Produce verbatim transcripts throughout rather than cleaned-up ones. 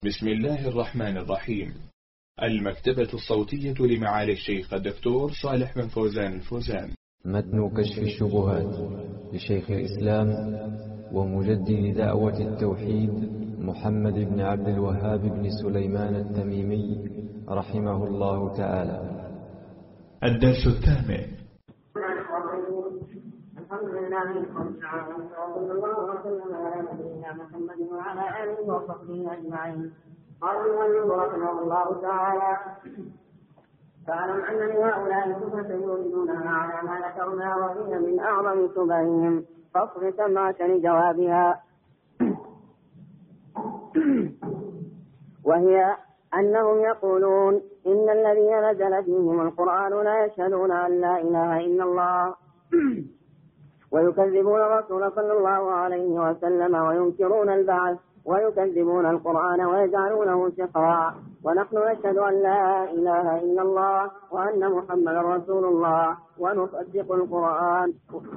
بسم الله الرحمن الرحيم. المكتبة الصوتية لمعالي الشيخ الدكتور صالح بن فوزان الفوزان. متن كشف الشبهات لشيخ الإسلام ومجدد دعوة التوحيد محمد بن عبد الوهاب بن سليمان التميمي رحمه الله تعالى. الدرس الثامن. الحمد لله رب العالمين، وصلى الله وسلم على نبينا محمد وعلى آله وصحبه أجمعين. قال المؤلف رحمه الله تعالى: فاعلم أن لهؤلاء شبهة يوردونها على ما ذكرنا، وهي من أعظم شبههم، فاصغ سمعك لجوابها. وهي أنهم يقولون إن الذين نزل فيهم القرآن لا يشهدون أن لا إله إلا الله، ويكذبون الرسول صلى الله عليه وسلم، وينكرون البعث، ويكذبون القرآن ويجعلونه سحرا. ونحن نشهد أن لا إله إلا الله وأن محمدا رسول الله، ونصدق القرآن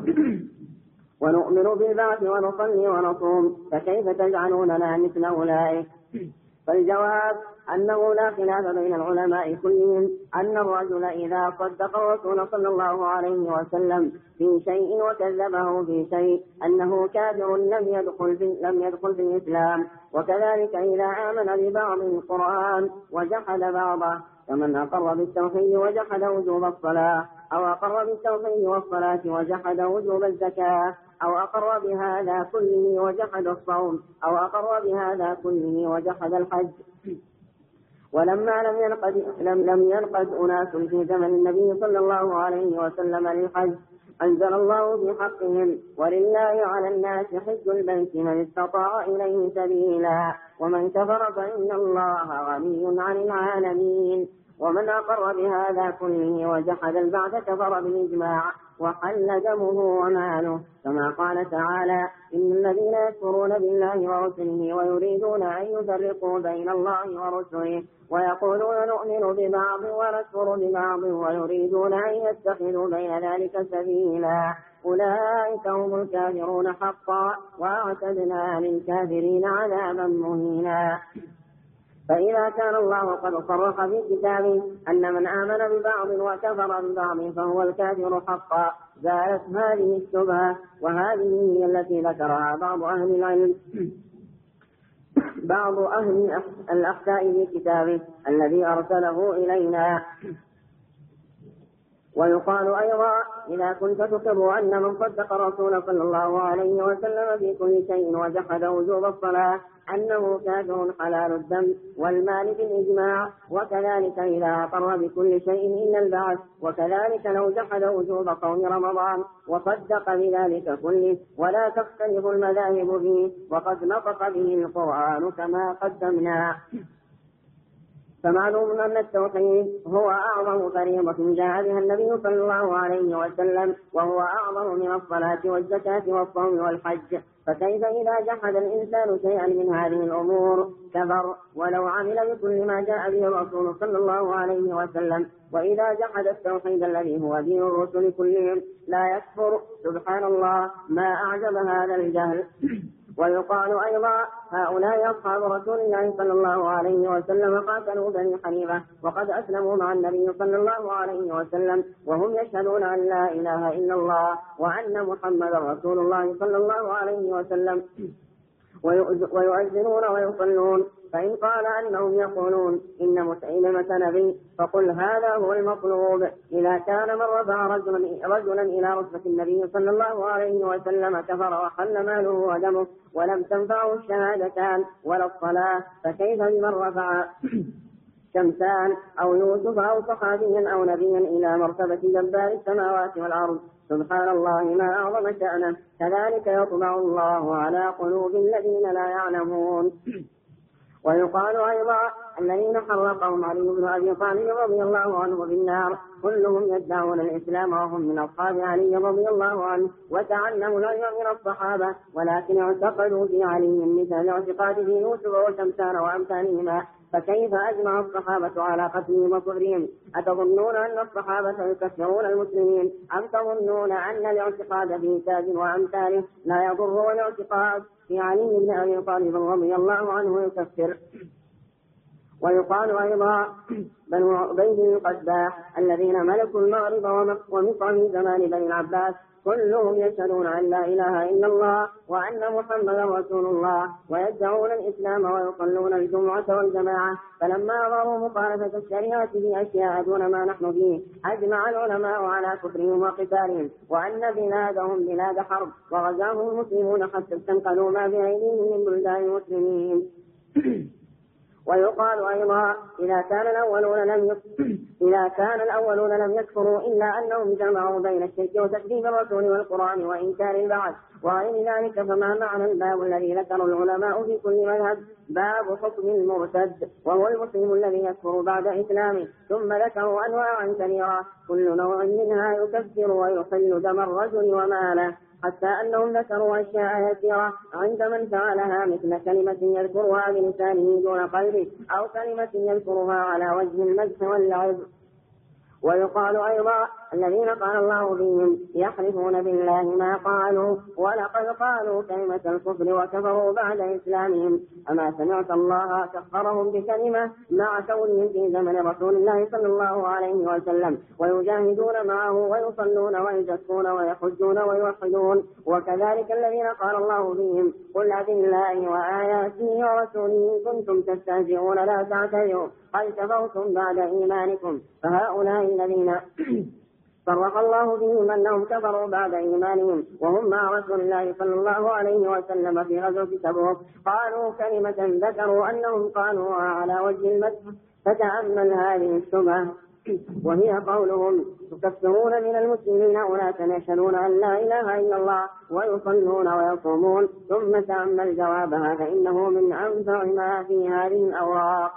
ونؤمن بالبعث ونصلي ونصوم، فكيف تجعلوننا مثل أولئك؟ فالجواب أنه لا خلاف بين العلماء كلهم أن الرجل إذا صدق الرسول صلى الله عليه وسلم في شيء وكذبه في شيء أنه كافر لم يدخل في, لم يدخل في الإسلام. وكذلك إذا آمن ببعض القرآن وجحد بعضه، فمن أقر بالتوحيد وجحد وجوب الصلاة، أو أقر بالتوحيد والصلاة وجحد وجوب الزكاة، أو أقر بهذا كله وجحد الصوم، أو أقر بهذا كله وجحد الحج. ولما لم ينقد, لم, لم ينقد أناس في زمن النبي صلى الله عليه وسلم للحج، أنزل الله في حقهم: ولله على الناس حج البيت من استطاع إليه سبيلا، ومن كفر فإن الله غني عن العالمين. ومن أقر بهذا كله وجحد البعث كفر بالإجماع، وحل دمه وماله، كما قال تعالى: إن الذين يكفرون بالله ورسله ويريدون أن يفرقوا بين الله ورسله ويقولون نؤمن ببعض ونكفر ببعض ويريدون أن يتخذوا بين ذلك سبيلا، أولئك هم الكافرون حقا، وأعتدنا للكافرين عذابا مهينا. فإذا كان الله قد صرح في كتابه أن من آمن ببعض وكفر ببعض فهو الكافر حقا، زالت هذه الشبهة، وهذه هي التي ذكرها بعض أهل العلم بعض أهل الأخطاء في كتابه الذي أرسله إلينا. ويقال أيضا: إذا كنت تقر أن من صدق الرسول صلى الله عليه وسلم في كل شيء وجحد وجوب الصلاة أنه كافر حلال الدم والمال بالإجماع. وكذلك إذا أقر بكل شيء إلا البعث، وكذلك لو جحد وجوب صوم رمضان وصدق بذلك كله، ولا تختلف المذاهب فيه، وقد نطق به القرآن كما قدمنا. فمعلوم أن التوحيد هو أعظم فريضة جاء بها النبي صلى الله عليه وسلم، وهو أعظم من الصلاة والزكاة والصوم والحج. فكيف إذا جحد الإنسان شيئا من هذه الأمور كفر ولو عمل بكل ما جاء به الرسول صلى الله عليه وسلم؟ وإذا جحد التوحيد الذي هو دين الرسل كلهم لا يكفر. سبحان الله، ما أعجب هذا الجهل. ويقال أيضا: هؤلاء أصحاب رسول الله صلى الله عليه وسلم قاتلوا بني حنيفة وقد أسلموا مع النبي صلى الله عليه وسلم، وهم يشهدون أن لا إله إلا الله وأن محمدا رسول الله صلى الله عليه وسلم، ويؤذنون ويصلون. فإن قال أنهم يقولون إن مسيلمة نبي، فقل هذا هو المطلوب. إذا كان من رفع رجلا, رجلا إلى رتبة النبي صلى الله عليه وسلم كفر وحل ماله ودمه ولم تنفعه الشهادتان ولا الصلاة، فكيف بمن رفع شمسان أو يوسف أو صحابيا أو نبيا إلى مرتبة جبار السماوات والأرض؟ سبحان الله، ما أعظم شأنه. كذلك يطبع الله على قلوب الذين لا يعلمون. ويقال أيضا: الذين حرقهم علي بن أبي طالب رضي الله عنه بالنار كلهم يدعون الإسلام وهم من أصحاب علي رضي الله عنه، وتعلموا العلم من الصحابة، ولكن اعتقدوا في علي مثل الاعتقاد في يوسف وشمسان وأمثالهما. فكيف أجمع الصحابة على قتلهم وكفرهم؟ أتظنون أن الصحابة يكفرون المسلمين، أم تظنون أن الاعتقاد في تاج وأمثاله لا يضر، والاعتقاد في علي بن أبي طالب رضي الله عنه يكفر؟ ويقال أيضا بنو عبيد القداح الذين ملكوا المغرب ومصر في زمان بني العباس كلهم يشهدون أن لا إله إلا الله وأن محمدا رسول الله ويدعون الإسلام ويصلون الجمعة والجماعة، فلما أظهروا مخالفة الشريعة في أشياء دون ما نحن فيه أجمع العلماء على كفرهم وقتالهم، وأن بلادهم بلاد حرب وغزاهم المسلمون حتى استنقذوا ما بأيديهم من بلدان المسلمين. ويقال أيضا إذا كان الأولون لم إذا كان الأولون لم يكفروا إلا أنهم جمعوا بين الشرك وتكذيب الرسول والقرآن وإنكار البعث وغير ذلك، فما معنى الباب الذي ذكر العلماء في كل مذهب؟ باب حكم المرتد، وهو المسلم الذي يكفر بعد إسلامه. ثم ذكروا أنواعا كثيرة كل نوع منها يكفر ويحل دم الرجل وماله، حتى أنهم ذكروا أشياء يسيرة عند من فعلها مثل كلمة يذكرها بلسانه دون قلبه أو كلمة يذكرها على وجه المدح واللعب. ويقال أيضا الذين قال الله فيهم يحلفون بالله ما قالوا ولقد قالوا كلمة الكفر وكفروا بعد إسلامهم، أما سمعت الله كفرهم بكلمة مع كونهم في زمن رسول الله صلى الله عليه وسلم ويجاهدون معه ويصلون ويزكون ويحجون ويوحدون. وكذلك الذين قال الله فيهم قل أبالله وآياته ورسوله كنتم تستهزئون لا تعتذروا قد كفرتم بعد إيمانكم، فهؤلاء الذين فرق الله بهم أنهم كفروا بعد إيمانهم وهم مع رسول الله صلى الله عليه وسلم في غزوة تبوك قالوا كلمة ذكروا أنهم قالوا على وجه المدح، فتأمل هذه الشبهة وهي قولهم تكفرون من المسلمين أناسا يشهدون أن لا إله إلا الله ويصلون ويصومون، ثم تأمل جوابها فإنه من أنفع ما في هذه الأوراق.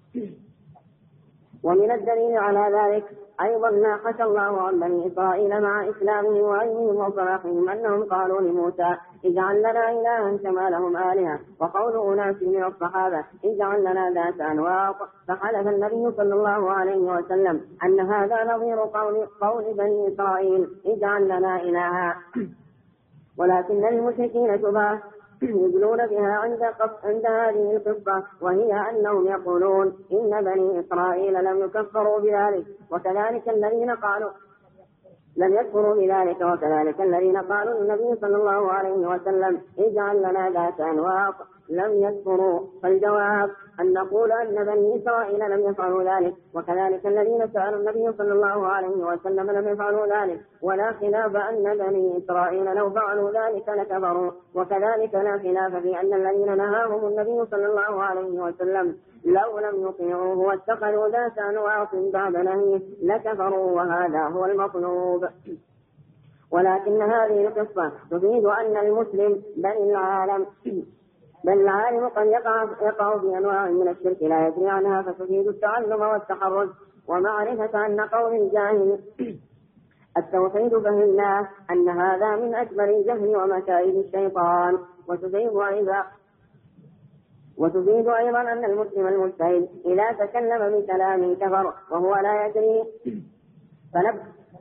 ومن الدليل على ذلك أيضا ما حكى الله عن بني إسرائيل مع إسلامهم وعلمهم وصلاحهم أنهم قالوا لموسى اجعل لنا إلها كما لهم آلهة، وقول أناس من الصحابة اجعل لنا ذات أنواط، فحلف النبي صلى الله عليه وسلم أن هذا نظير قول, قول بني إسرائيل اجعل لنا إلها. ولكن المشركين شبهة يدلون بها عند, عند هذه القصة، وهي أنهم يقولون إن بني إسرائيل لم يكفروا بذلك، وكذلك الذين قالوا لم يكفروا بذلك وكذلك الذين قالوا النبي صلى الله عليه وسلم اجعل لنا ذات أنواط لم يكفروا. فالجواب أن نقول أن بني إسرائيل لم يفعلوا ذلك، وكذلك الذين سألوا النبي صلى الله عليه وسلم لم يفعلوا ذلك، ولا خلاف أن بني إسرائيل لو فعلوا ذلك لكفروا، وكذلك لا خلاف في أن الذين نهاهم النبي صلى الله عليه وسلم لو لم يطيعوه واتخذوا ذات أنواط بعد نهيه لكفروا، وهذا هو المطلوب. ولكن هذه القصة تفيد أن المسلم بل العالم بل العالم قد يقع, يقع في أنواع من الشرك لا يدري عنها، فتفيد التعلم والتحرز ومعرفة أن قول الجاهل التوحيد فهمناه أن هذا من أكبر الجهل ومكائد الشيطان. وتفيد أيضا وتفيد أيضا أن المسلم المجتهد إذا تكلم بكلام كفر وهو لا يدري فنب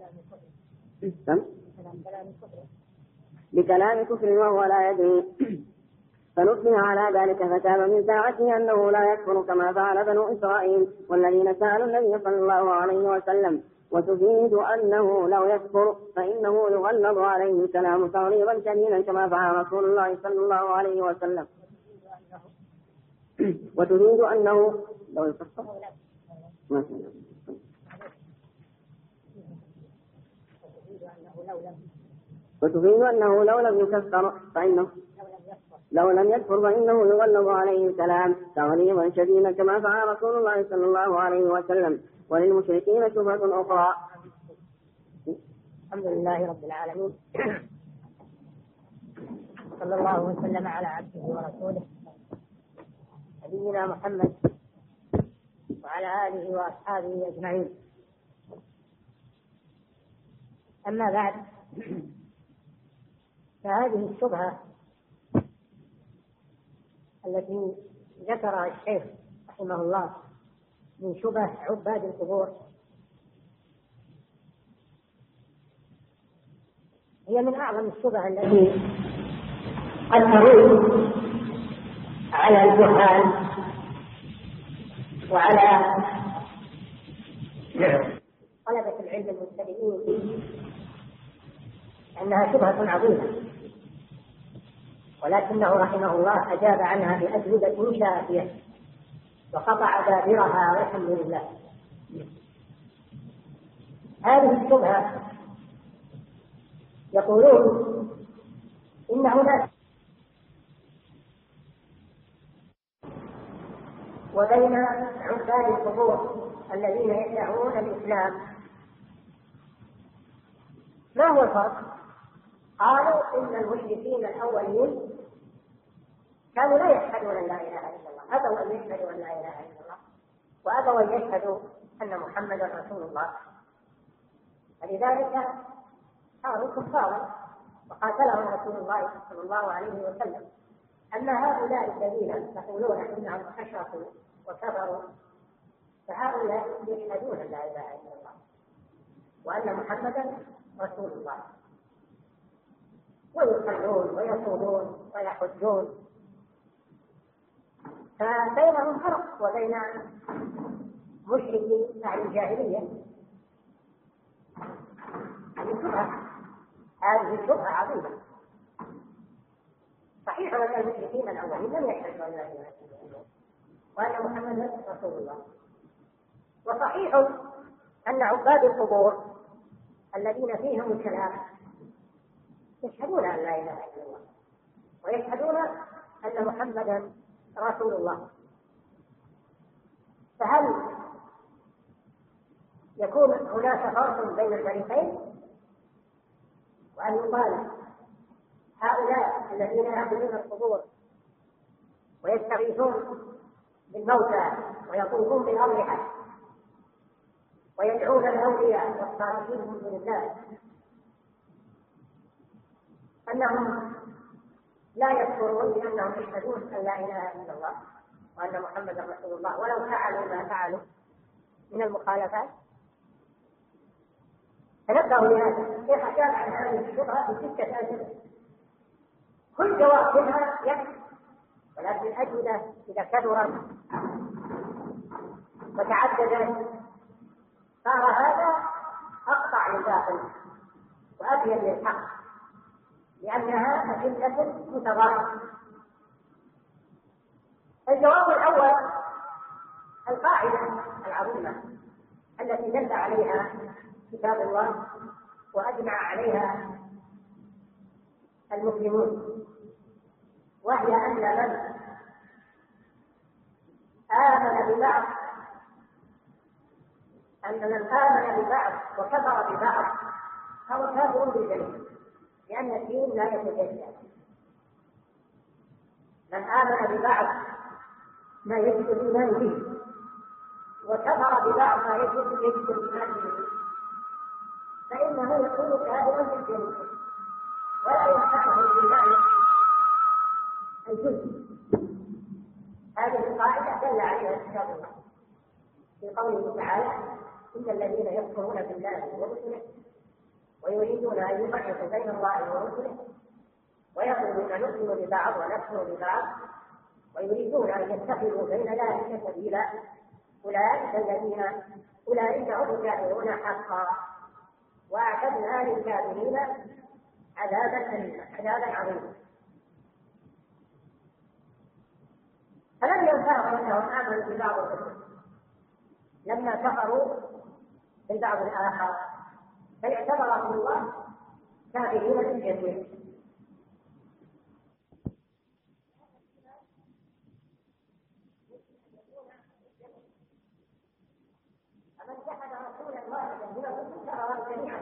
بكلام كفر وهو لا يدري فنبه على ذلك فتاب من ساعته أنه لا يكفر كما فعل بنو إسرائيل والذين سألوا النبي صلى الله عليه وسلم. وتفيد أنه لو يكفر فإنه يغلظ عليه الكلام تغليظا شديدا كما فعل رسول الله صلى الله عليه وسلم. وتفيد أنه لو يكفر وتفيد أنه لو لم يكفر فإنه لو لم يكفر فإنه يغلظ عليه الكلام تغليظا شديدا كما فعل رسول الله صلى الله عليه وسلم. وللمشركين شبهة أخرى. الحمد لله رب العالمين، صلى الله وسلم على عبده ورسوله نبينا محمد وعلى آله وأصحابه أجمعين. أما بعد، فهذه الشبهة التي ذكرها الشيخ رحمه الله من شبه عباد القبور هي من أعظم الشبه التي قد تروج على الجهال وعلى طلبة العلم المبتدئين أنها شبهة عظيمة، ولكنه رحمه الله أجاب عنها بأجوبة شافية وقطع دابرها والحمد لله. هذه الشبهة يقولون إن هناك وبين عباد القبور الذين يدعون الإسلام ما هو الفرق؟ قالوا إن المشركين الأولين كانوا لا يشهدون أن لا إله إلا الله، أبوا أن يشهدوا أن لا إله إلا الله، وأبوا أن يشهدوا أن محمدا رسول الله، فلذلك صاروا كفارا وقاتلهم رسول الله صلى الله عليه وسلم. أما هؤلاء الذين يقولون إنهم أشركوا وكفروا فهؤلاء يشهدون أن لا إله إلا الله وأن محمدا رسول الله، ويصلون ويصومون ويحجون، فبينهم فرق وبين مشركي أهل الجاهلية. هذه شبهة عظيمة. صحيح أن المشركين الأولين لم يشهدوا أن لا إله إلا الله وأن محمدا رسول الله، وصحيح أن عباد القبور الذين فيهم الكلام يشهدون أن لا إله إلا الله ويشهدون أن محمدا رسول الله، فهل يكون هناك فرق بين الفريقين؟ وأن يقال هؤلاء الذين يعبدون القبور ويستغيثون بالموتى ويطوفون بالأضرحة ويدعون الأولياء والصالحين من دون الله أنهم لا يكفرون بأنهم يشهدون أن لا إله إلا الله وأن محمدا رسول الله ولو فعلوا ما فعلوا من المخالفات؟ تنبهوا لهذا. كيف أجاب عن هذه الشبهة بستة أجوبة كل جواب منها يكفي، ولكن الأجوبة إذا كثرت وتعددت صار هذا أقطع للباطل وأبين للحق، لأنها أدلة متضاربة. الجواب الأول القاعدة العظيمة التي دل عليها كتاب الله وأجمع عليها المسلمون، وهي أن من آمن ببعض أن من آمن ببعض وكفر ببعض فهو كافر بالجميع، لأن الدين لا يتجزأ. من آمن ببعض ما يجب الإيمان به وكفر ببعض ما يجب يجب الإيمان به فإنه يكون كافرا بالجميع ولا ينفعه الإيمان الجزء. هذه القاعدة دل عليها كتاب الله في قوله تعالى: إن الذين يكفرون بالله ورسله ويريدون أن يفرقوا بين الله ورسله ويقولون نؤمن ببعض ونكفر ببعض ويريدون أن يتخذوا بين ذلك سبيلا أولئك الذين أولئك هم الكافرون حقا وأعتدنا للكافرين عذابا أليما عذابا عظيما. فلم ينفعهم أنهم آمنوا ببعض الرسل لما كفروا بالبعض الآخر، بل اعتبرهم الله كافرين بالجميع. فمن جحد رسولا واحدا من الرسل كفر جميعا.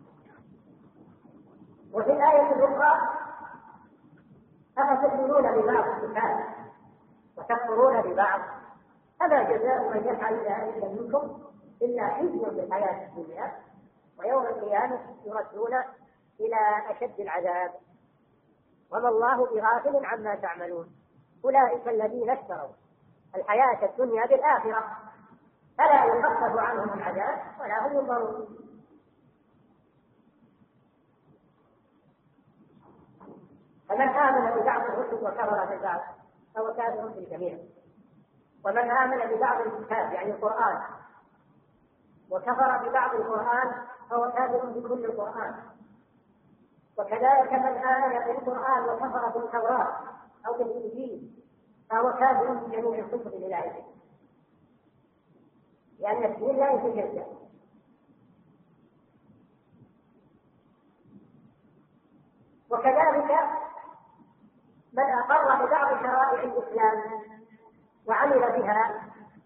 وفي الآية الأخرى: أفتؤمنون ببعض الكتاب وتكفرون ببعض فما جزاء من يفعل ذلك منكم إلا خزي في الحياة الدنيا ويوم القيامة يردون إلى أشد العذاب وما الله بغافل عما تعملون. أولئك الذين اشتروا الحياة الدنيا بالآخرة فلا يخفف عنهم العذاب ولا هم ينظرون. فمن آمن ببعض الرسل وكفر بالبعض فهو كافر بالجميع. ومن آمن ببعض الكتاب يعني القرآن وكفر ببعض القرآن فهو كافر بكل القرآن. وكذلك من آمن بالقرآن وكفر بالتوراة أو بالإنجيل فهو كافر بجميع الكتب الإلهية، لأن الدين لا يتجزأ. وكذلك من أقر ببعض شرائع الإسلام وعمل بها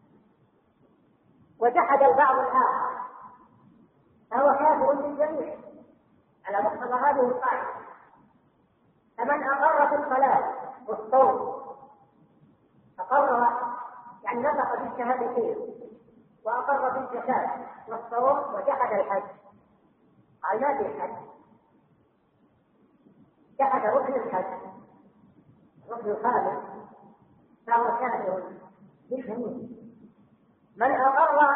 وجحد البعض الآخر فهو كافر بالجميع على مقتضى هذه القاعدة. فمن أقر بالصلاة والصوم أقر يعني نطق بالشهادتين وأقر بالزكاة والصوم وجحد الحج قال ما في الحج، جحد ركن الحج ركن الخامس فهو كافر بالجميع. من أقر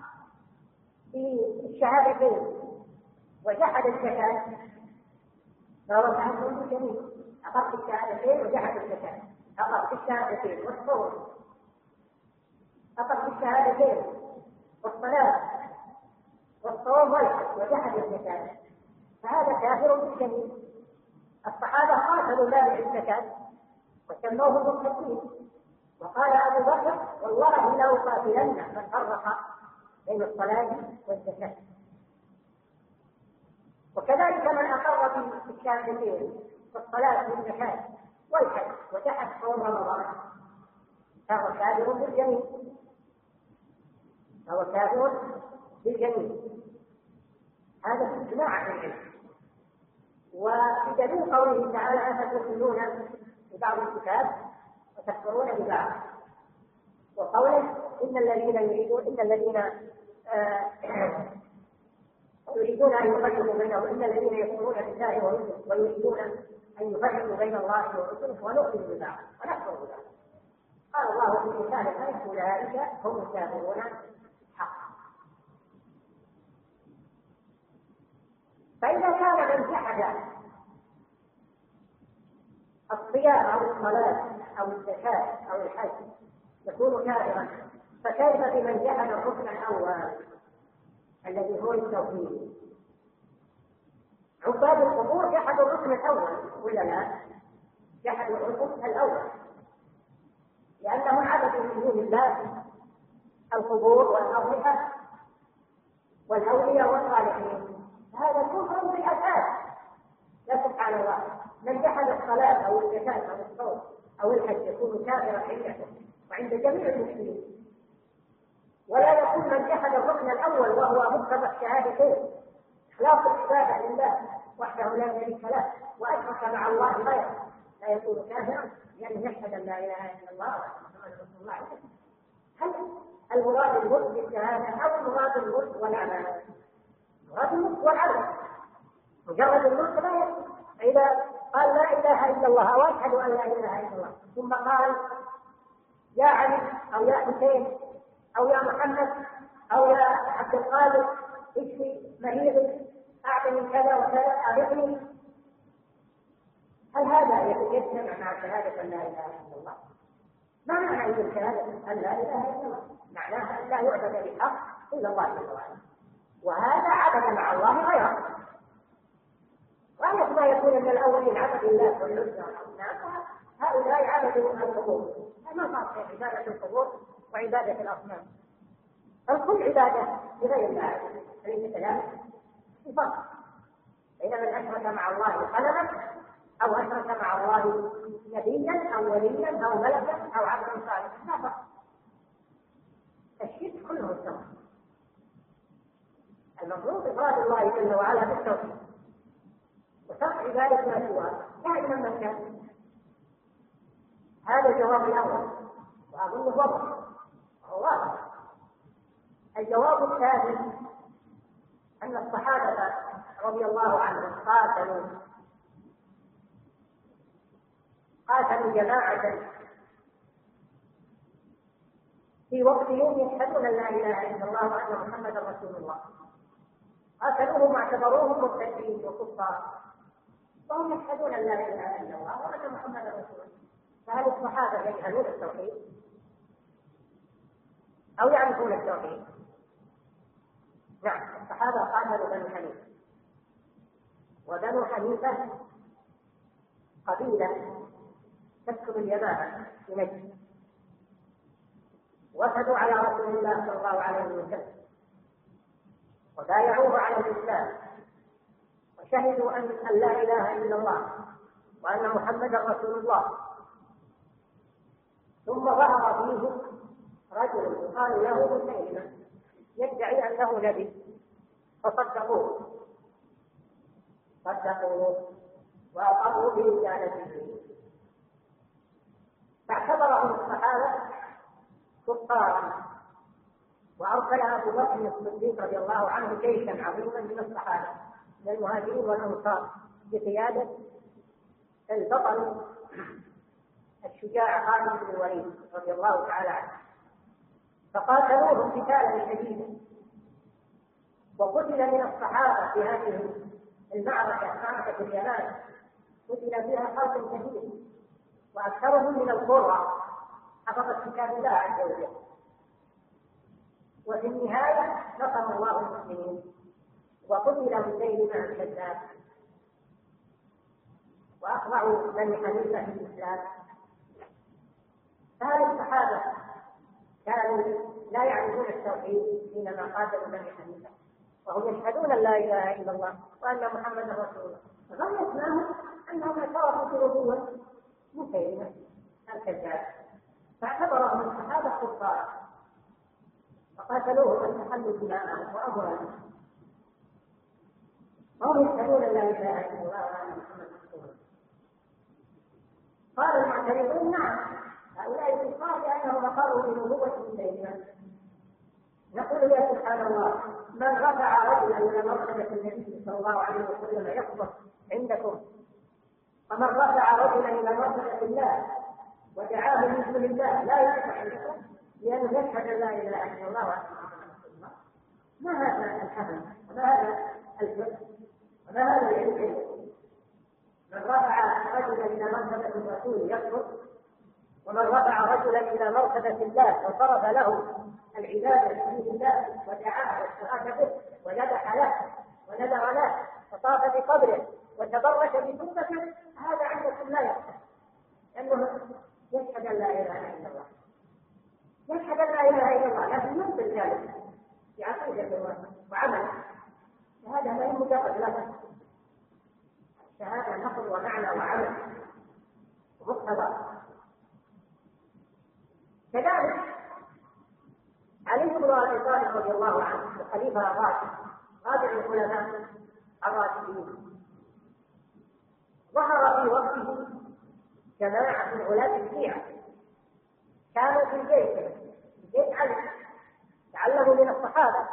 بالشهادتين وجحد الزكاة فهو كافر بالجميع. أقر بالشهادتين وجحد الزكاة، أقر بالشهادتين والصوم، أقر بالشهادتين والصلاة والصوم والحج وجحد الزكاة فهذا كافر بالجميع. الصحابة قاتلوا مانع الزكاة وسموه مرتدين، وقال أبو بكر والله لأقاتلن من فرق بين الصلاة والزكاة. وكذلك من أقر بالشهادتين والصلاة والزكاة والحج وجحد صوم رمضان فهو كافر بالجميع، فهو كافر بالجميع. هذا باجماع أهل العلم. وبدليل قوله تعالى أفتؤمنون ببعض الكتاب وتكفرون ببعض، وقوله إن الذين يريدون إن الذين آه يريدون أن يفرقوا بينهم إن الذين يكفرون بالله ورسله ويريدون أن يفرقوا بين الله ورسله ونؤمن ببعض ونكفر ببعض. قال الله في كتابه الآية أولئك هم الكافرون حقا. فإذا كان من جحد الصيام أو الصلاة أو الزكاة أو الحج يكون كافرا، فكيف بمن جحد الركن الأول الذي هو التوحيد؟ عباد القبور جحدوا الركن الأول ولا لا؟ جحدوا الركن الأول لأنهم عبدوا من دون الله القبور والأضرحة والأولياء والصالحين. هذا كفر بالأساس لا سبحان الله. من جحد الصلاة أو الزكاة أو الصوم أو الحج يكون كافرا عنده وعند جميع المسلمين. ولا يكون من جحد الركن الأول وهو مقتضى الشهادتين إخلاص العبادة لله وحده لا شريك له وأشرك مع الله غيره لا يكون كافرا يعني يشهد أن لا إله إلا الله وأن رسول الله. هل المراد الملك بالشهادة أو المراد الملك والعمل؟ مراد الملك والعمل. مجرد الملك لا يكفي. إذا قال لا إله إلا الله أو أشهد أن لا إله إلا الله ثم قال يا علي أو يا حسين أو يا محمد أو يا عبد القادر اشفي مريضي أعطني كذا وكذا أعطني، هل هذا يتجسم مع شهادة أن لا إله إلا الله؟ ما معنى أن شهادة أن لا إله إلا الله؟ معناها أن لا يعبد بالحق إلا الله جل وعلا، وهذا عبد مع الله غيره. وأنك ما يكون من الأولين عبد الله والعزى والأصنام هؤلاء عبدوا القبور، ما فرق بين عبادة القبور وعبادة الأصنام؟ الكل عبادة لغير الله ليس كذلك بفرق بين من أشرك مع الله قلما أو أشرك مع الله نبيا أو وليا أو ملكا أو عبدا صالحا، لا فرق. الشرك كله سواء. المفروض إفراد الله جل وعلا بالتوحيد وترك عبادة ما سواه دائما من كان. هذا الجواب الأول وأظنه واضح واضح. الجواب الثاني أن الصحابة رضي الله عنهم قاتلوا قاتلوا جماعة في وقت يوم يشهدون أن لا إله إلا الله وأن محمدا رسول الله، قاتلوهم واعتبروهم مرتدين وكفار وهم يشهدون أن لا إله إلا الله وأن محمدا رسول الله. فهل الصحابة يجهلون التوحيد؟ أو يعرفون التوحيد. نعم الصحابة قاتلوا بني حنيفة، وبنو حنيفة قبيلة تسكن اليمامة في نجد، وفدوا على رسول الله صلى الله عليه وسلم وبايعوه على الإسلام وشهدوا أن لا إله إلا الله وأن محمدا رسول الله. ثم ظهر فيهم رجل يقال له مسيلمة يدعي أنه نبي، فصدقوه صدقوه وأقروا برسالته، فاعتبرهم الصحابة كفارا، وأرسل أبو بكر الصديق رضي الله عنه جيشا عظيما من الصحابة من المهاجرين والأنصار بقيادة البطل الشجاع خالد بن الوليد رضي الله تعالى عنه، فقاتلوهم قتالا شديدا، وقتل من الصحابة في هذه المعركة معركة اليمامة قتل فيها خلق كثير، وأكثرهم من القرى حفظت كتاب الله عز وجل. وفي النهاية نصر الله المسلمين وقتل مسيلمة الكذاب، وأخضعوا بني حنيفة في الإسلام. فهذه الصحابة كانوا لا يعرفون التوحيد حينما قاتلوا بني حنيفة، وهم يشهدون أن لا إله إلا الله وأن محمدا رسول الله، غايتهم أنهم اعترفوا بنبوة مسيلمة الكذاب، فاعتبرهم الصحابة كفارا فقاتلوهم واستحلوا دماءهم وأموالهم، وهم يشهدون أن لا إله إلا الله وأن محمدا رسول الله. قال المعترضون نعم هؤلاء الكفار لأنهم أقروا بنبوة مسيلمة. نقول يا سبحان الله، من رفع رجلا إلى مرتبة النبي صلى الله عليه وسلم يكفر عندكم، ومن رفع رجلا إلى مرتبة الله ودعاه من دون الله لا يكفر عندكم لأنه يشهد أن لا إله إلا الله وأن محمدا رسول الله. ما هذا الحمل وما هذا الفقه وما هذا العلم؟ من رفع رجلا إلى مرتبة الرسول يكفر، ومن رفع رجلا إلى مرتبة الله وصرف له العبادة لدين الله ودعاه واستغاث به وذبح له ونذر له وطاف بقبره وتبرك بتربته، هذا عندكم لا يكفر، لأنه يشهد أن لا إله إلا الله، يشهد أن لا إله إلا الله، لكن ينزل ذلك بعقيدة وعمل. فهذا ما هي مجرد لفظ، الشهادة نقل ومعنى وعمل ومقتضى. كذلك علي بن ابي طالب رضي الله عنه الخليفه الراشد رابع الخلفاء الراشدين، ظهر في وقته جماعه من غلاة الشيعه كانوا في الجيش جيش علي، تعلموا من الصحابه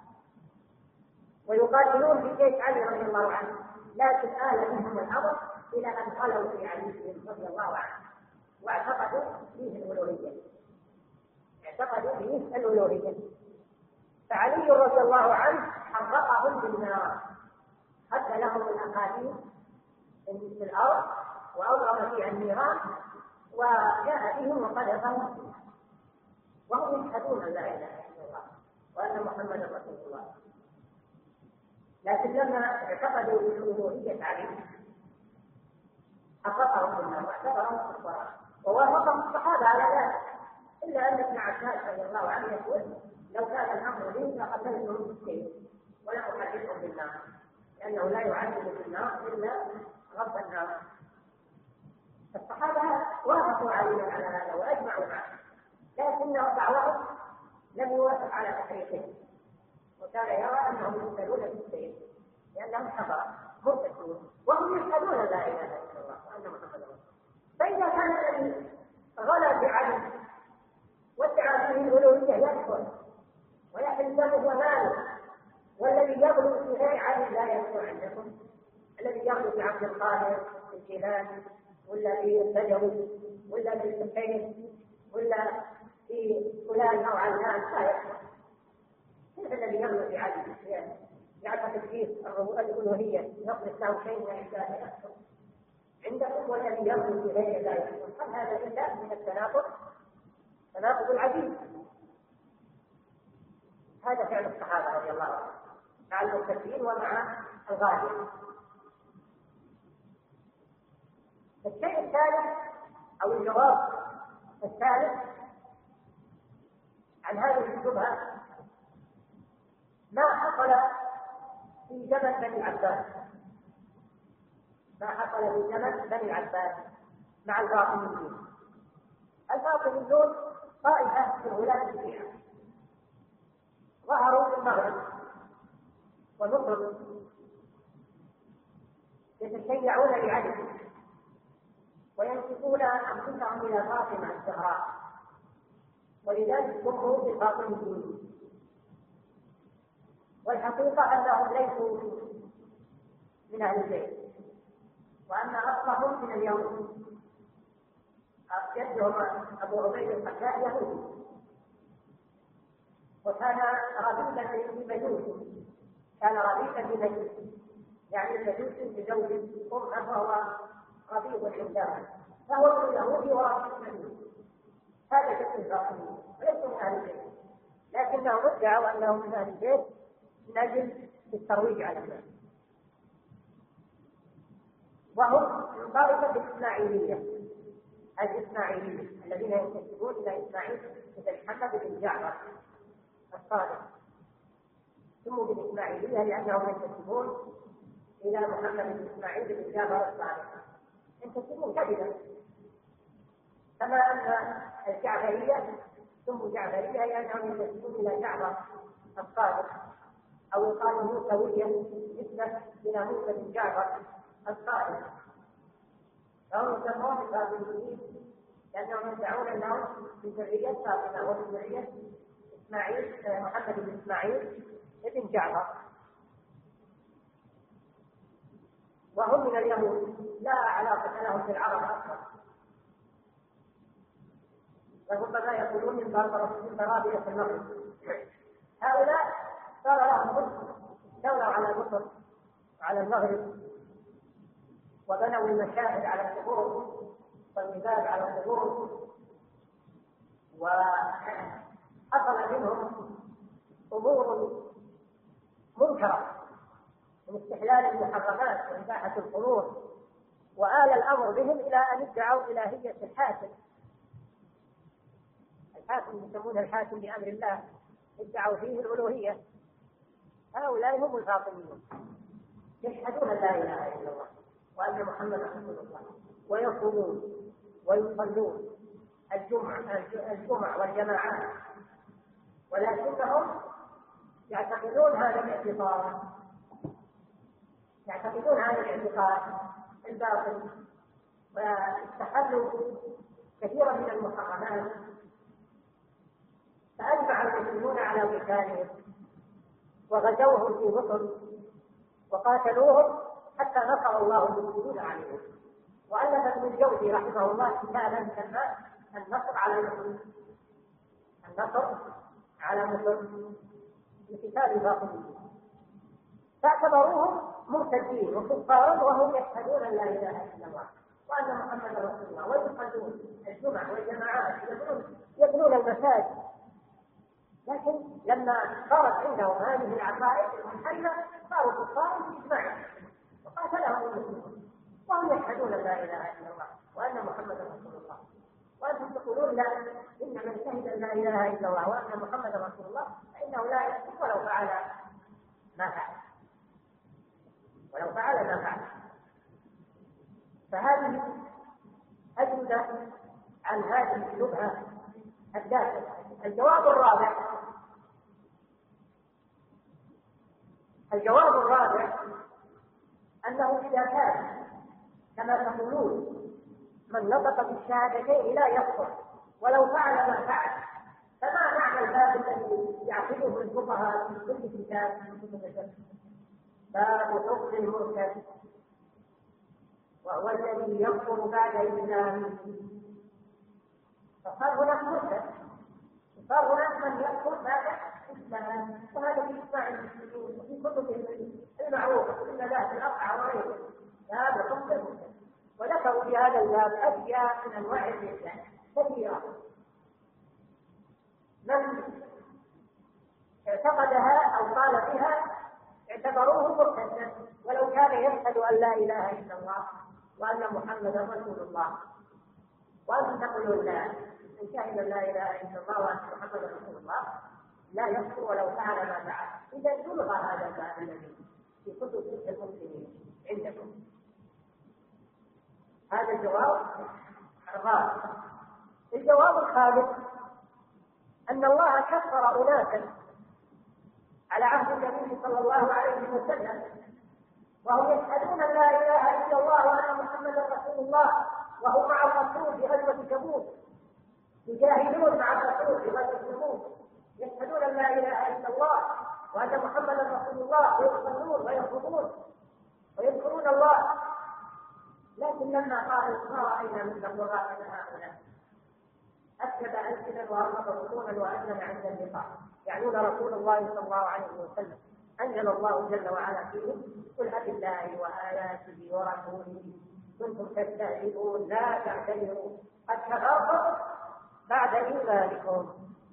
ويقاتلون في جيش علي رضي الله عنه، لكن آل منهم الامر الى ان خلوا في علي رضي الله عنه واعتقدوا فيه الالوهيه، اعتقدوا فيه الألوهية. فعلي رضي الله عنه حرقهم بالنار، حتى لهم الأقاديم في الأرض وأوقف فيها النيران وجاء بهم وقذفهم وهم يشهدون أن لا إله إلا الله وأن محمدا رسول الله. لكن لما اعتقدوا بألوهية علي حرقهم بالنار واعتبرهم كفارا، ووافقهم الصحابة على ذلك، إلا أن ابن عباس رضي الله عنه يقول لو كان الأمر لي لقتلتهم بالسيف ولا أحدثهم بالنار، لأنه لا يعذب بالنار إلا رب النار. الصحابة وافقوا علينا على هذا وأجمعوا معه، لكن بعضهم لم يوافق على تحريقه وكان يرى أنهم يقتلون بالسيف لأنهم كفروا مرتدون وهم يشهدون لا إله إلا الله وأن محمدا رسول الله. فإذا كان الذي غلى بعلي وادعى فيه الألوهية يكفر ويحل دمه وماله، والذي يغلو في غير علي لا يكفر عندكم، الذي يغلو في عبد القادر في الجيلاني ولا في البدوي ولا في الحسين ولا في فلان أو علان لا يكفر. كيف الذي يغلو في علي يعتقد فيه الألوهية يخلص له شيء من العبادة يكفر عندكم، والذي يغلو في غير لا يكفر؟ هل هذا إلا من التناقض؟ تناقض العجيب. المكفرين ومع الغالية. الشيء الثالث أو الجواب الثالث عن هذه الشبهة ما حصل في زمن بني العباس ما حصل في زمن بني العباس مع الباطنيين. الباطنيون طائفة من ولاة الشيعة ظهروا في المغرب ومصر يتشيعون لعدل وينسبون أنفسهم إلى فاطمة الزهراء، ولذلك سموا بالباطنيين. والحقيقة أنهم ليسوا من أهل البيت، وأن أصلهم من اليهود. جدهم أبو عبيد الحكاء يهودي، وكان ربيبا في مجوس كان ربيبا في مجوس يعني المجوس بزوج أمه وهو ربيب عندها، فهو من اليهود وربيب مجوس. هذا شكل الباطنيين وليسوا من أهل البيت، لكنهم ادعوا أنهم من أهل البيت من أجل الترويج على الناس. وهم من طائفة الإسماعيلية الإسماعيلية الذين ينتسبون إلى إسماعيل بن محمد بن جعفر الصادق. سموا بالإسماعيلية لأنهم ينتسبون إلى محمد بن إسماعيل بن جعفر الصادق، ينتسبون كذبا، كما أن الجعفرية سموا جعفرية لأنهم ينتسبون إلى جعفر الصادق، أو يقال موسوية نسبة إلى موسى بن جعفر الصادق. فهم يسمون الباطنيين لأنهم يدعون أنهم من ذرية فاطمة ومن ذرية إسماعيل محمد بن إسماعيل بن جعفر، وهم من اليهود لا علاقة لهم بالعرب أصلا، وربما يقولون من برابرة المغرب. هؤلاء صار لهم دولة على مصر وعلى المغرب، وبنوا المشاهد على القبور والمباد على القبور، وحصل منهم أمور منكرة من استحلال المحرمات وإباحة القبور، وآل الأمر بهم إلى أن ادعوا إلهية الحاكم الحاكم يسمونه الحاكم بأمر الله، ادعوا فيه الألوهية. هؤلاء هم الفاطميون، يشهدون لا إله إلا الله وأن محمد رسول الله، ويصومون ويصلون الجمعة الجمعة والجماعات، ولكنهم يعتقدون هذا الاعتقاد يعتقدون هذا الاعتقاد الباطل، واستحلوا كثيرا من المحرمات، فأجمع المسلمون على قتالهم وغزوهم في مصر وقاتلوهم حتى نصر الله المسلمين عليهم. وألف ابن الجوزي رحمه الله كتابا سماه النصر على مصر النصر على مصر بكتاب الباطنيين، فاعتبروهم مرتدين وكفارا وهم يشهدون ان لا اله الا الله وان محمدا رسول الله، ويصلون الجمعه والجماعات، يبنون المساجد. لكن لما صارت عندهم هذه العقائد المنحله صاروا كفارا باجماع وقاتلهم المسلمون، وهم يشهدون ان لا اله الا الله وان محمدا رسول الله. وانتم تقولون لا، ان من شهد ان لا اله الا الله وان محمدا رسول الله فانه لا يكفر ولو فعل ما فعل ولو فعل ما فعل. فهذه أجوبة عن هذه الشبهة الداخلة. الجواب الرابع الجواب الرابع أنه إذا كان كما تقولون من نطق بالشهادتين لا يكفر ولو فعل ما فعل، فما معنى الباب الذي يعقده الفقهاء في كل كتاب من كتب الفقه؟ باب حكم المرتد، وهو الذي يكفر بعد إسلامه. فصار هناك مرتد، صار هناك من يكفر بعد إسلامه، وهذا في إجماع المسلمين وفي كتب المعروفة من ذات الأربعة وغيره. هذا حكم المرتد، وذكروا في هذا الباب أشياء من أنواع الإسلام كثيرة. من اعتقدها أو قال بها اعتبروه مرتدا ولو كان يشهد أن لا إله إلا الله وأن محمدا رسول الله. وأنتم تقولون لا، إن شهد لا إله إلا الله وأن محمدا رسول الله لا يكفر ولو فعل ما فعل. إذا يلغى هذا الباب الذي في كتب المسلمين عندكم. هذا الجواب غالب. الجواب الخامس أن الله كفر أناسا على عهد النبي صلى الله عليه وسلم وهم يشهدون أن لا إله إلا الله وأن محمدا رسول الله، وهم مع الرسول في غزوة تبوك يجاهدون مع الرسول في غزوة تبوك يشهدون أن لا إله إلا الله وأن محمدا رسول الله ويصلون ويصومون ويذكرون الله. لكن لما قالوا ما رأينا من بغاء هؤلاء أكد ألسنا وأرغب بطونا وأذن عند اللقاء يعنون رسول الله صلى الله عليه وسلم. أنزل الله جل وعلا فيه قل أبالله وآياته ورسوله كنتم تستهزئون لا تعتذروا قد كفرتم بعد إيمانكم.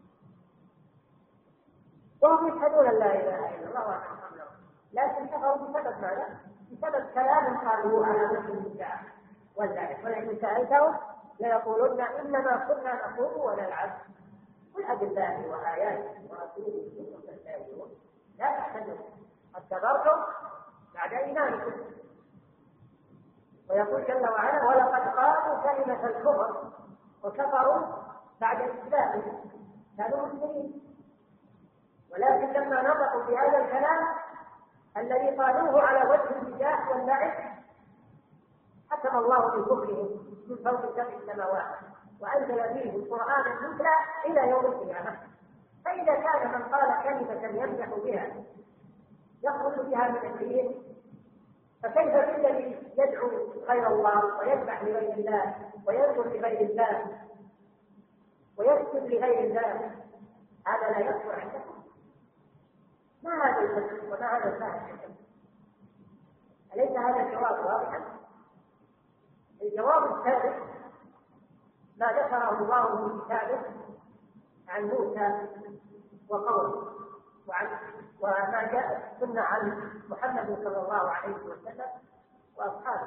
وهم يشهدون أن لا إله إلا الله وأن محمدا، لكن كفروا بسبب ماذا؟ بسبب كلام قالوه على وجه البدع واللعب. ولئن سألتهم ليقولن إنما كنا نخوض ونلعب. قل أبالله وآياته ورسوله كنتم تستهزئون لا تعتذروا قد كفرتم بعد إيمانكم. ويقول جل وعلا ولقد قالوا كلمة الكفر وكفروا بعد إسلامهم كانوا مسلمين، ولكن لما نطقوا بهذا الكلام الذي قالوه على وجه البدع واللعب حكم الله بكفرهم من فوق سبع السماوات وأنزل فيه القرآن المتلى إلى يوم القيامة. فإذا كان من قال كلمة يمدح بها يخرج بها من الدين، فكيف بالذي يدعو غير الله ويذبح لغير الله وينظر لغير الله ويسجد لغير الله؟ هذا لا يكفر عندكم؟ ما هذا الفهم وما هذا الفهم؟ أليس هذا الجواب واضحا؟ الجواب الثالث ما ذكره الله في كتابه عن موسى وقومه وعن وما جاء السنة عن محمد صلى الله عليه وسلم وأصحابه.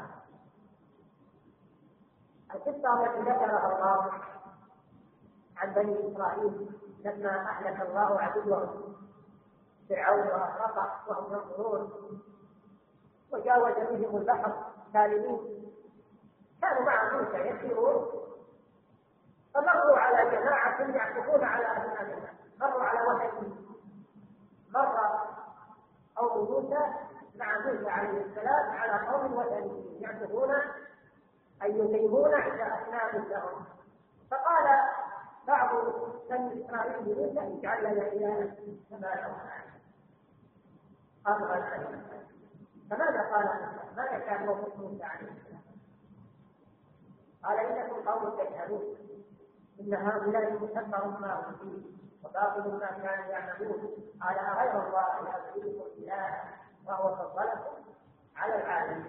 القصة التي ذكرها الله عن بني إسرائيل لما أهلك الله عدوهم فرعون وأغرقه وهم ينظرون وجاوز بهم البحر سالمين، كانوا مع موسى يسيرون فمروا على جماعة يعكفون على أبنائهم، مروا على وثن، مر قوم موسى مع موسى عليه السلام على قوم وثنيين يعكفون أن يقيمون عند أصنام لهم. فقال بعض بني إسرائيل لموسى اجعل لنا إلها كما لهم قالوا غير. فماذا قال موسى؟ ماذا كان موقف موسى عليه السلام؟ قال إنكم قوم تجهلون إن هؤلاء متبر ما هم فيه وباطل ما كانوا يعملون. قال أغير الله يبغيكم إلها وهو فضلكم على العالمين.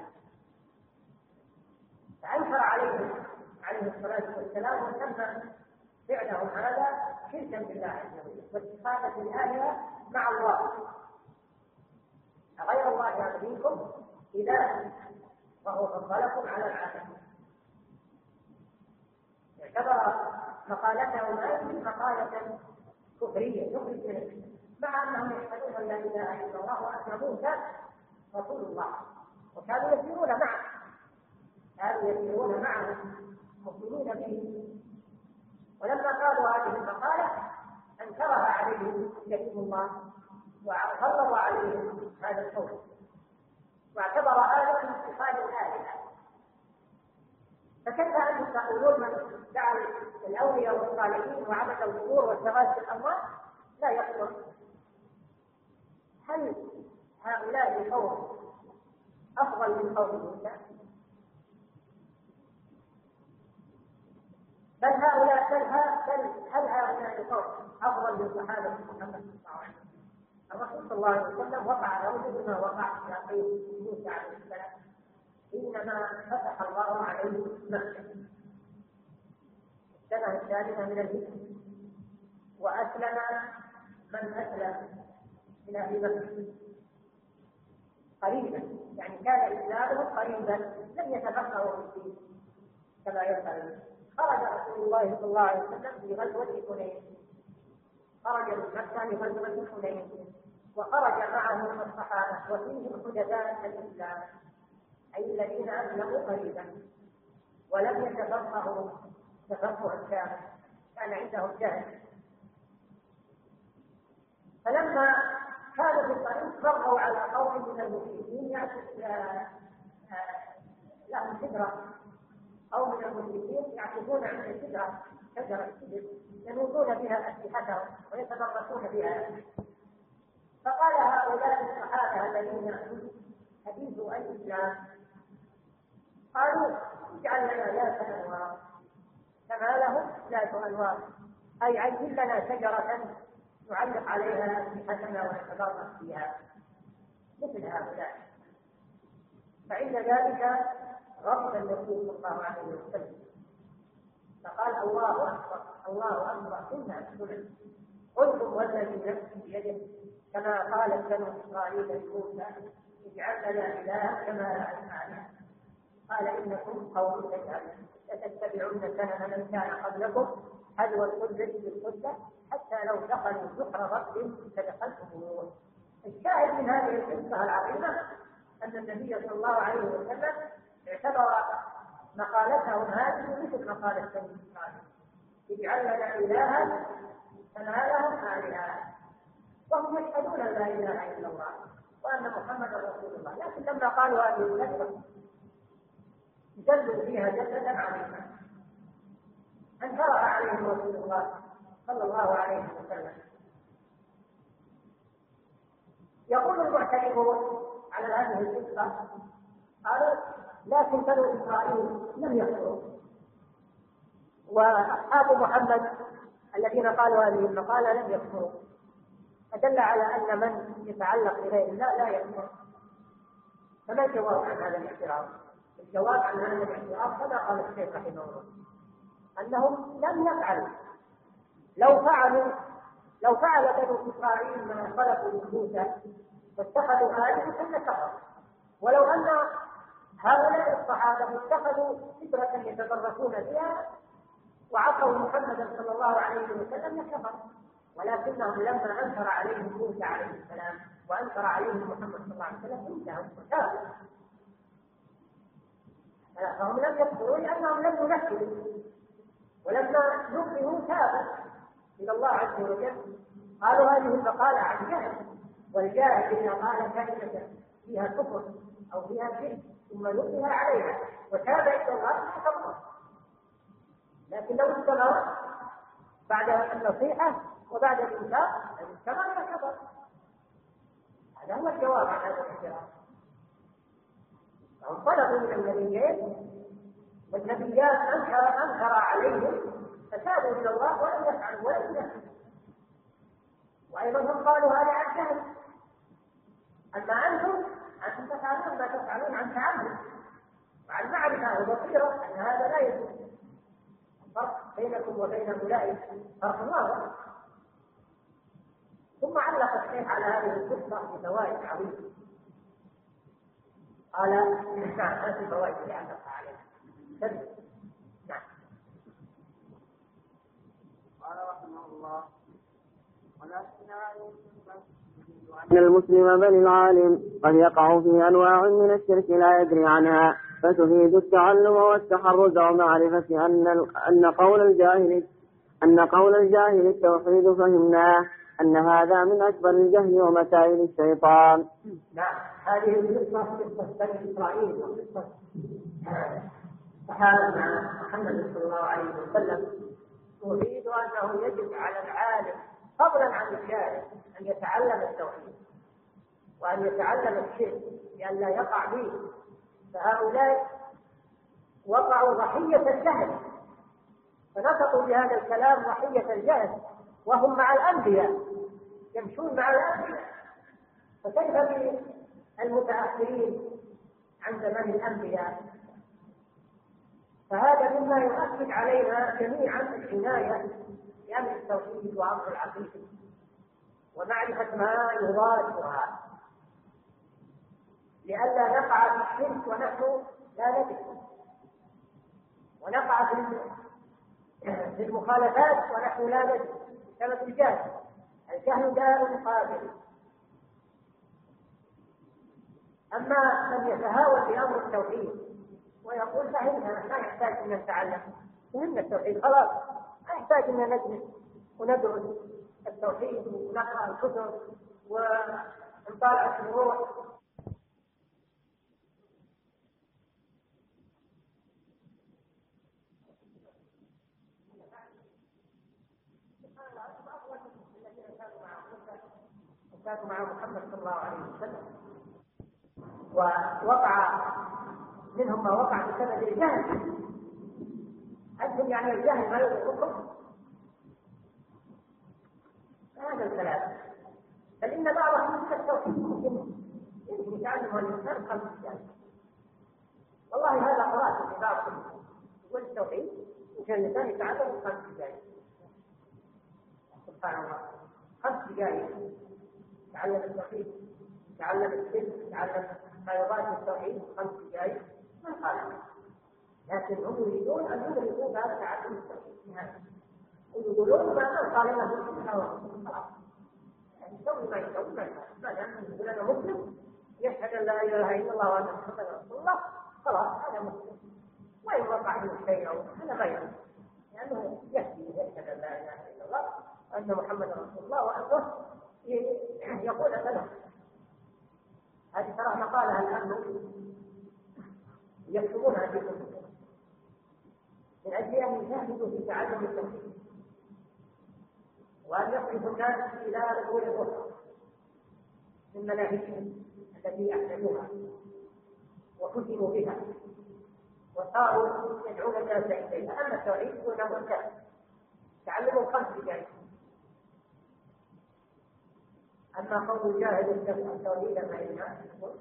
فأنكر عليهم عليه الصلاة والسلام وسمى فعلهم هذا شركا بالله عز وجل واتخاذة الآلهة مع الله. أغير الله يبغيكم إلها وهو فضلكم على العالمين. اعتبر مقالتهم هذه مقالة كفرية يخرج من الإسلام، مع أنهم يشهدون أن لا إله إلا الله وأن موسى رسول الله وكانوا يسيرون معه كانوا يسيرون معه مؤمنين به. ولما قالوا هذه المقالة أنكرها عليهم كريم الله وغلظ عليهم هذا القول واعتبر هذا من اتخاذ الآلهة. فكيف أنتم تقولون من دعا الأولياء والصالحين وعبد القبور والتغاث في الأموات لا يكفر؟ هل هؤلاء القوم أفضل من قوم موسى؟ بل هؤلاء بل هل هؤلاء القوم أفضل من صحابة محمد صلى الله عليه وسلم؟ الرسول صلى الله عليه وسلم وقع له مثل ما وقع في قوم موسى عليه السلام إنما فتح الله عليه مكة السنة الثالثة من الهجرة وأسلم من أسلم إلى أبي بكر قريبا، يعني كان إسلامه قريبا لم يتفقهوا في الدين كما يفعل. خرج رسول الله صلى الله عليه وسلم في غزوة حنين، خرج من مكة لغزوة حنين وخرج معه الصحابة وفيهم حدثاء الإسلام أي الذين أسلموا قريبا ولم يتفقهوا تفقها كاملا، كان عندهم جهل. فلما كانوا في الطريق مروا على قوم من المشركين لهم شجرة أو من المشركين يعكفون عند الشجرة شجرة الشجر ينوضون بها أسلحتهم ويتدرسون بها. فقال هؤلاء الصحابة الذين حديثوا الإسلام قالوا اجعل لنا ذات أنوار كما لهم ذات أنوار، أي عجل لنا شجرة نعلق عليها أسلحتنا ونتدرس فيها مثل هؤلاء. فعند ذلك غضب النبي صلى الله عليه وسلم فقال الله أكبر الله أكبر إنا سنة قلتم والذي نفسي بيده كما قالت بنو إسرائيل لموسى اجعل لنا إلها كما لهم آلهة قال إنكم قوم تجهلون لتتبعون سنن من كان قبلكم حذو القدة بالقدة حتى لو دخلوا جحر رب لدخلتموه. الشاهد من هذه القصة العظيمة أن النبي صلى الله عليه وسلم اعتبر مقالتهم هذه مثل مقالة بني إسرائيل اجعل لنا إلها كما لهم آلهة، وهم يشهدون لا إله إلا الله وأن محمدا رسول الله، لكن لما قالوا هذه الكلمة جلوا فيها جلدا عظيما أنكرها عليهم رسول الله صلى الله عليه وسلم. يقول المعترضون على هذه القصة قالوا لكن بنو إسرائيل لم يكفروا وأصحاب محمد الذين قالوا هذه المقالة لم يكفروا، فدل على أن من يتعلق بغير الله لا يكفر. فما الجواب عن هذا الاعتراض؟ الجواب عن هذا الاعتراض كما قال الشيخ رحمه الله أنهم لم يفعلوا. لو فعلوا لو فعل بنو إسرائيل ما خلقوا من موسى واتخذوا آلهة فكفروا، ولو أن هؤلاء الصحابة اتخذوا فكرة يتدرسون بها وعصوا محمدا صلى الله عليه وسلم لكفروا، ولكنهم لما أنكر عليهم موسى عليه السلام وأنكر عليهم محمد صلى الله عليه وسلم انتهوا وتابوا، فهم لم يكفروا لأنهم لم ينفذوا، ولما نبهوا تابوا إلى الله عز وجل. قالوا هذه المقالة عن جهل، والجاهل إذا قال كلمة فيها كفر أو فيها شرك ثم نبه عليها وتاب إلى الله فكفر، لكن لو استمر بعد النصيحة وبعد الإنكار استمر فكفر. هذا هو الجواب عن هذا الاعتراض. فهم طلبوا من النبيين والنبيان أنكر أنكر عليهم فتابوا إلى الله ولم يفعلوا ولم يفعلوا. وأيضا هم قالوا هذا عن جهل، أما أنتم أنتم تفعلون ما تفعلون عن تعمد وعن معرفة وبصيرة أن هذا لا يجوز. الفرق بينكم وبين أولئك فرق واضح. ثم علق الشيخ على هذه القصة بفوائد عظيمة. قال نعم هذه الفوائد اللي علق عليها. نعم. قال رحمه الله ولكن أن المسلم بل العالم قد يقع في أنواع من الشرك لا يدري عنها، فتفيد التعلم والتحرز ومعرفة أن أن قول الجاهل أن قول الجاهل التوحيد فهمناه أن هذا من أكبر الجهل ومسائل الشيطان. نعم، هذه القصة قصة بني إسرائيل وقصة صحابة محمد صلى الله عليه وسلم تريد أنه يجب على العالم فضلا عن الجاهل أن يتعلم التوحيد وأن يتعلم الشرك لأن لا يقع به. فهؤلاء وقعوا ضحية الجهل فنطقوا بهذا الكلام ضحية الجهل وهم مع الأنبياء يمشون مع الأنبياء، فكيف بالمتأخرين عن زمن الأنبياء؟ فهذا مما يؤكد علينا جميعا العناية بأمر التوحيد وأمر العقيدة ومعرفة ما يرادها. لئلا نقع في الشرك ونحن لا ندري، ونقع في المخالفات ونحن لا ندري بسبب الجهل. الجهل داء قاتل. أما من يتهاون بأمر التوحيد ويقول فهمنا ما يحتاج أن نتعلم، فهمنا التوحيد خلاص، ما يحتاج أن نجلس وندرس التوحيد ونقرأ الكتب ونطالع الشروح. كانوا مع محمد صلى الله عليه وسلم، ووقع منهم ما وقع بسبب الجهل. أنتم يعني الجهل ما يضركم؟ هذا الكلام. بل إن بعضهم من التوحيد ممكن يمكن يتعلم الإنسان خمس أشياء. والله هذا قرأت في بعض يقول التوحيد يمكن الإنسان يتعلم خمس أشياء. سبحان الله، خمس أشياء. تعلم التوحيد، تعلم الشرك، تعلم ما يضاد التوحيد، خمس دقائق ما قال. لكن هم يريدون ان يدركوا باب تعلم التوحيد، ويقولون ما قال له خلاص، يعني يسوي ما يسوي ما يفعل. يقول انا مسلم يشهد ان لا اله الا الله وان محمدا رسول الله، خلاص هذا مسلم. وان وقع منه شيء هذا ما يهم، لانه يكفي يشهد ان لا اله الا الله وان محمدا رسول الله وانه يقول أبدا. هذه ترى مقالها الآن يكتبونها في كتب من أجل أن يجاهدوا في تعلم التوحيد وأن يصرفوا الناس إلى رجول الأخرى من مناهجهم التي أحدثوها وكتبوا بها وصاروا يدعون الناس إليها. أما التوحيد دون منتهى، تعلموا الخمس دقائق. أما قول الجاهل التوحيد فإنها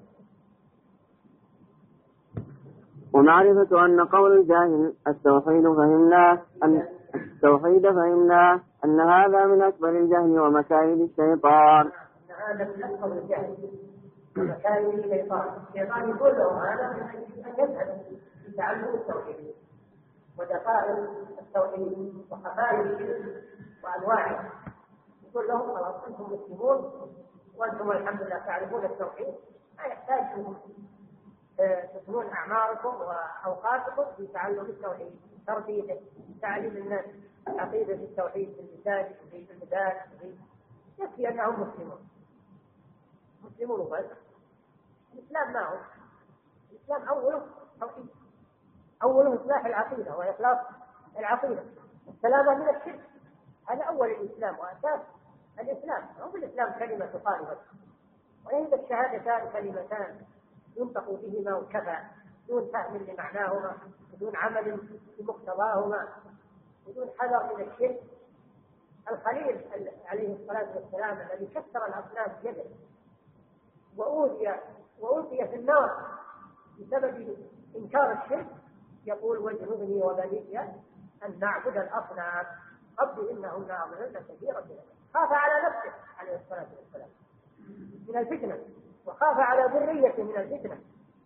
ومعرفة أن قول الجاهل التوحيد فهمناه أن التوحيد فهمناه أن هذا من أكبر الجهل ومكايد الشيطان. أن هذا من أكبر الجهل ومكايد الشيطان. الشيطان يقول لهم هذا من أن يذهب في تعلم التوحيد ودقائق التوحيد وخفايا الشرك وأنواعه. يقول لهم خلاص أنتم مسلمون وأنتم الحمد لله تعرفون التوحيد، ما يحتاج أنكم تبذلون أعماركم وأوقاتكم في تعلم التوحيد، تربيته، تعليم الناس عقيدة التوحيد في اللسان في المدارس. يكفي أنهم مسلمون مسلمون وبس. الإسلام ما هو الإسلام؟ أوله توحيد، أوله إصلاح العقيدة وإخلاص العقيدة، السلامة من الشرك. هذا أول الإسلام وأساس الإسلام. هو الإسلام كلمة تقال بس، وعند الشهادتان كلمتان ينطق بهما وكفى، بدون فهم لمعناهما، بدون عمل بمقتضاهما، بدون حذر من الشرك. الخليل عليه الصلاة والسلام الذي كسر الأصنام بيده وأوذي وأوذي في النار بسبب إنكار الشرك، يقول واجنبني وبني أن نعبد الأصنام، رب إنهن أضللن كثيرا من الناس. خاف على نفسه عليه الصلاة والسلام من الفتنة، وخاف على ذريته من الفتنة.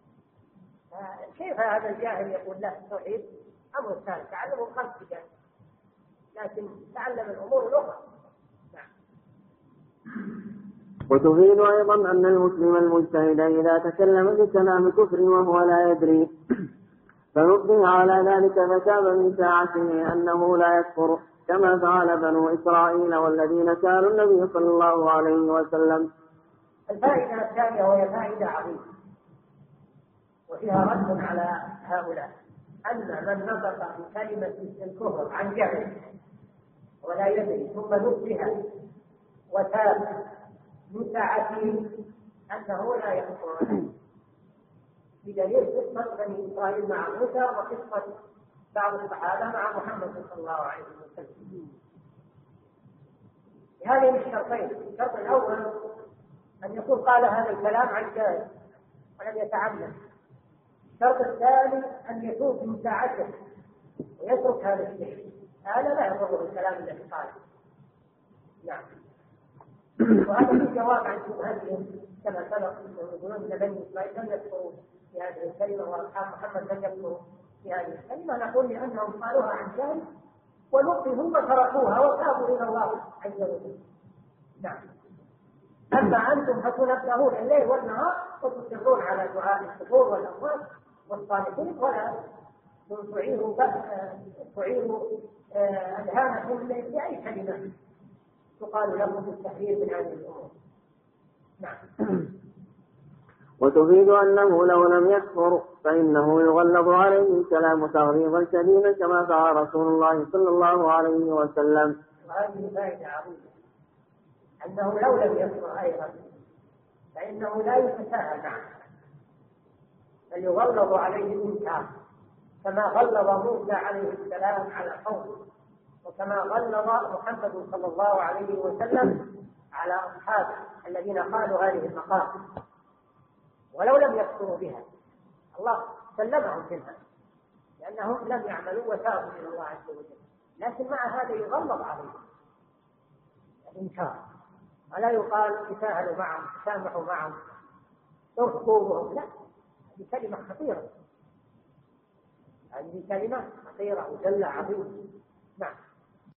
كيف هذا الجاهل يقول لا التوحيد أمر ثاني، تعلموا الخمس دقائق لكن تعلم الأمور الأخرى. نعم. وتفيد أيضا أن المسلم المجتهد إذا تكلم بكلام كفر وهو لا يدري فنبه على ذلك فتاب من ساعته أنه لا يكفر، كما فعل بنو إسرائيل والذين سألوا النبي صلى الله عليه وسلم. الفائدة الثانية وهي فائدة عظيمة وفيها رد على هؤلاء، أن من نطق بكلمة الكفر عن جهل ولا يدري ثم نبه وتاب من ساعته أنه لا يكفر، بدليل قصة بني إسرائيل مع موسى وقصة بعض الصحابة مع محمد صلى الله عليه وسلم. هذين الشرطين، الشرط الأول أن يكون قال هذا الكلام عن جاهل ولم يتعمد. الشرط الثاني أن يتوب من ساعته ويترك هذا الشيء، هذا لا يضره الكلام الذي قاله. نعم. وهذا في جواب عن شبهتهم كما سبق يقولون ان بني اسرائيل لم يكفروا في هذه الكلمه واصحاب محمد لم يكفروا في هذه الكلمه، نقول لانهم قالوها عن جهل ونقضوا وتركوها وتابوا الى الله عز وجل. نعم. اما انتم فتنبهون الليل والنهار وتصرون على دعاء القبور والاموات والصالحين ولا تعيروا تعيروا اذهانكم باي كلمه تقال لكم في التحرير من هذه الامور. نعم. وتفيد أنه لو لم يكفر فإنه يغلظ عليه الكلام تغليظا شديدا كما فعل رسول الله صلى الله عليه وسلم. وهذه فائدة عظيمة أنه لو لم يكفر أيضا فإنه لا يتساهل معه بل يغلظ عليه الإنكار كما غلظ موسى عليه السلام على قومه وكما غلظ محمد صلى الله عليه وسلم على أصحابه الذين قالوا هذه المقام ولو لم يكفروا بها الله سلمهم منها لأنهم لم يعملوا وتابوا إلى الله عز وجل، لكن مع هذا يغلظ عليهم الإنكار ولا يقال تساهلوا معهم تسامحوا معهم تركوهم، لا، هذه كلمة خطيرة، هذه كلمة خطيرة وجل عظيم. نعم.